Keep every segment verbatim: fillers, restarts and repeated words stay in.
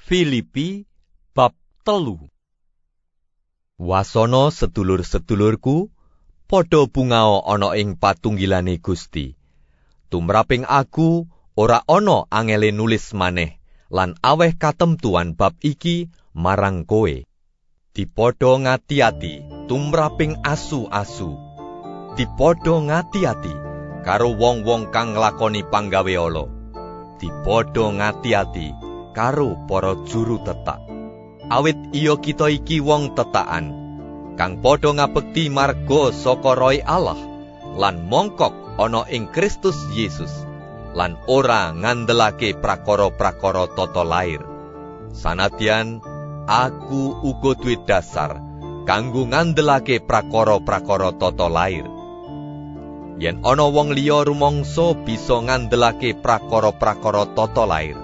Filipi bab telu. Wasana sedulur-sedulurku, padha bungao ana ing patunggilane Gusti. Tumraping aku ora ana angele nulis maneh lan aweh katemtuan bab iki marang kowe. Dipadha ngati-ati tumraping asu-asu. Dipadha ngati-ati karo wong-wong kang nglakoni panggawe ala. Dipadha ngati-ati karo para juru tetak. Awit iya kita iki wong tetakan, kang padha ngabekti marga saka Roh Allah, lan mongkok ana ing Kristus Yesus, lan ora ngandelake prakara-prakara tata lair. Sanadyan aku uga duwe dasar kanggo ngandelake prakara-prakara tata lair. Yen ana wong liya rumangsa bisa ngandelake prakara-prakara tata lair,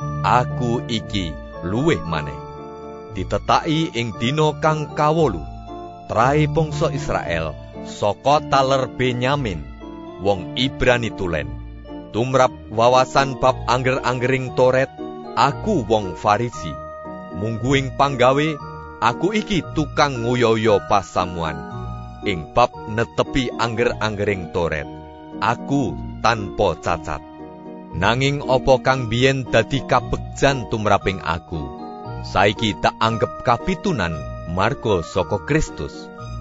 aku iki luwih maneh. Ditetaki ing dina kang kawolu, trahe bangsa Israel saka taler Benyamin, wong Ibrani tulen. Tumrap wawasan bab angger-anggering Toret, aku wong Farisi. Mungguing panggawe, aku iki tukang nguyo-uyo pasamuan. Ing bab netepi angger-anggering Toret, aku tanpa cacat. Nanging apa kang biyen dadi kabegjan tumraping aku, saiki tak anggep kapitunan marga saka Kristus.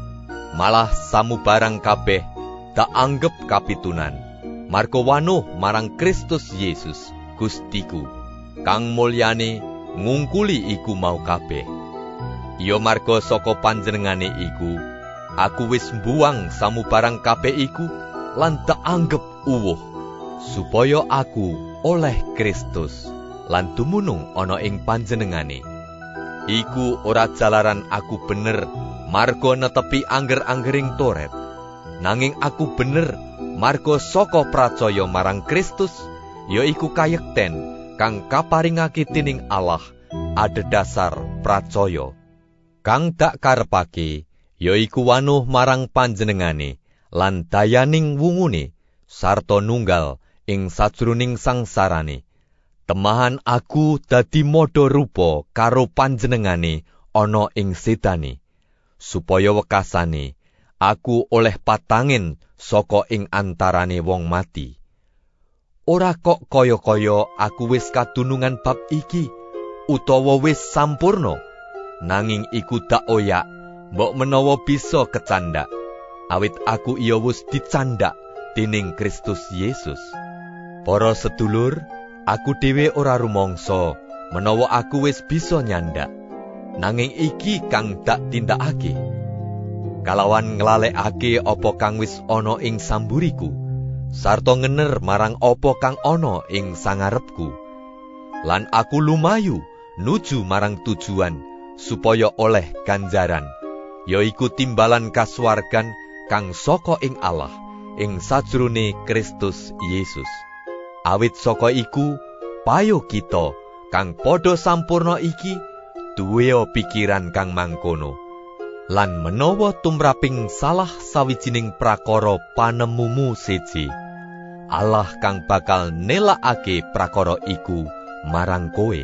Malah samubarang kabeh tak anggep kapitunan marga wanuh marang Kristus Yesus Gustiku, kang mulyane ngungkuli iku mau kabeh. Ya marga saka panjenengane iku, aku wis mbuwang samubarang kabeh iku lan tak anggep uwuh, supaya aku oleh Kristus lan dumunung ana ing panjenengane. Iku ora jalaran aku bener marga netepi angger-anggering Toret, nanging aku bener marga saka pracaya marang Kristus, yaiku kayekten kang kaparingake dening Allah adhedhasar pracaya. Kang dak karepake yaiku wanuh marang panjenengane lan dayaning wungune sarta nunggal ing sajroning sangsarane. Temahan aku dadi madha rupa karo panjenengane ana ing sedane, supaya wekasane aku oleh patangin saka ing antarane wong mati. Ora kok kaya-kaya aku wis kadunungan bab iki utawa wis sampurna, nanging iku dak oyak mbok menawa bisa kecandak, awit aku iya wis dicandak dening Kristus Yesus. Para sedulur, aku dhewe ora rumangsa menawa aku wis bisa nyandak, nanging iki kang dak tindakake. Kalawan nglalekake apa kang wis ana ing samburiku, sarta ngener marang apa kang ana ing sangarepku, lan aku lumayu nuju marang tujuan supaya oleh ganjaran, yaiku timbalan kasuwargan kang saka ing Allah ing sajrone Kristus Yesus. Awit saka iku, payo kita kang padha sampurna iki duwe pikiran kang mangkono. Lan menawa tumraping salah sawijining prakara panemumu siji, Allah kang bakal nelakake prakara iku marang kowe.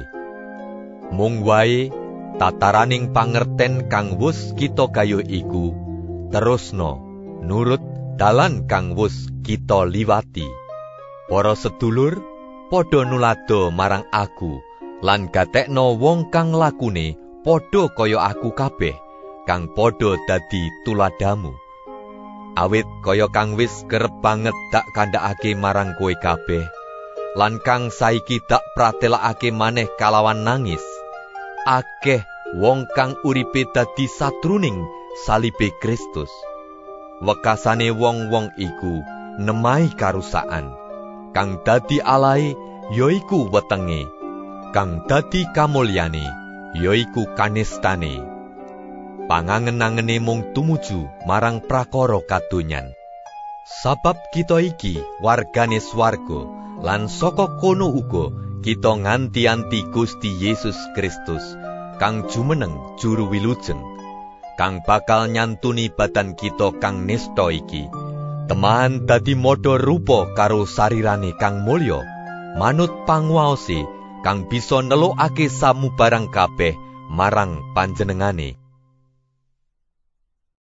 Mung wae tataraning pangerten kang wus kita gayuh iku terusno nurut dalan kang wus kita liwati. Para sedulur, padha nulada marang aku lan gatekno wong kang lakune padha kaya aku kabeh, kang padha dadi tuladamu. Awit kaya kang wis kerep banget dak kandhakake marang kowe kabeh, lan kang saiki dak pratelakake maneh kalawan nangis. Akeh wong kang uripe dadi satruning salibe Kristus. Wekasane wong-wong iku nemahi karusakan, kang dadi alahe yaiku wetenge, kang dadi kamulyane yaiku kanistane. Pangangen-angene mung tumuju marang prakara kadonyan. Sabab kita iki wargane swarga, lan saka kono uga kita nganti-anti Gusti Yesus Kristus, kang jumeneng juru wilujeng, kang bakal nyantuni badan kita kang nista iki, temahan dadi madha rupa karo sarirane kang mulya, manut panguwaose kang bisa nelukake samubarang kabeh marang panjenengane.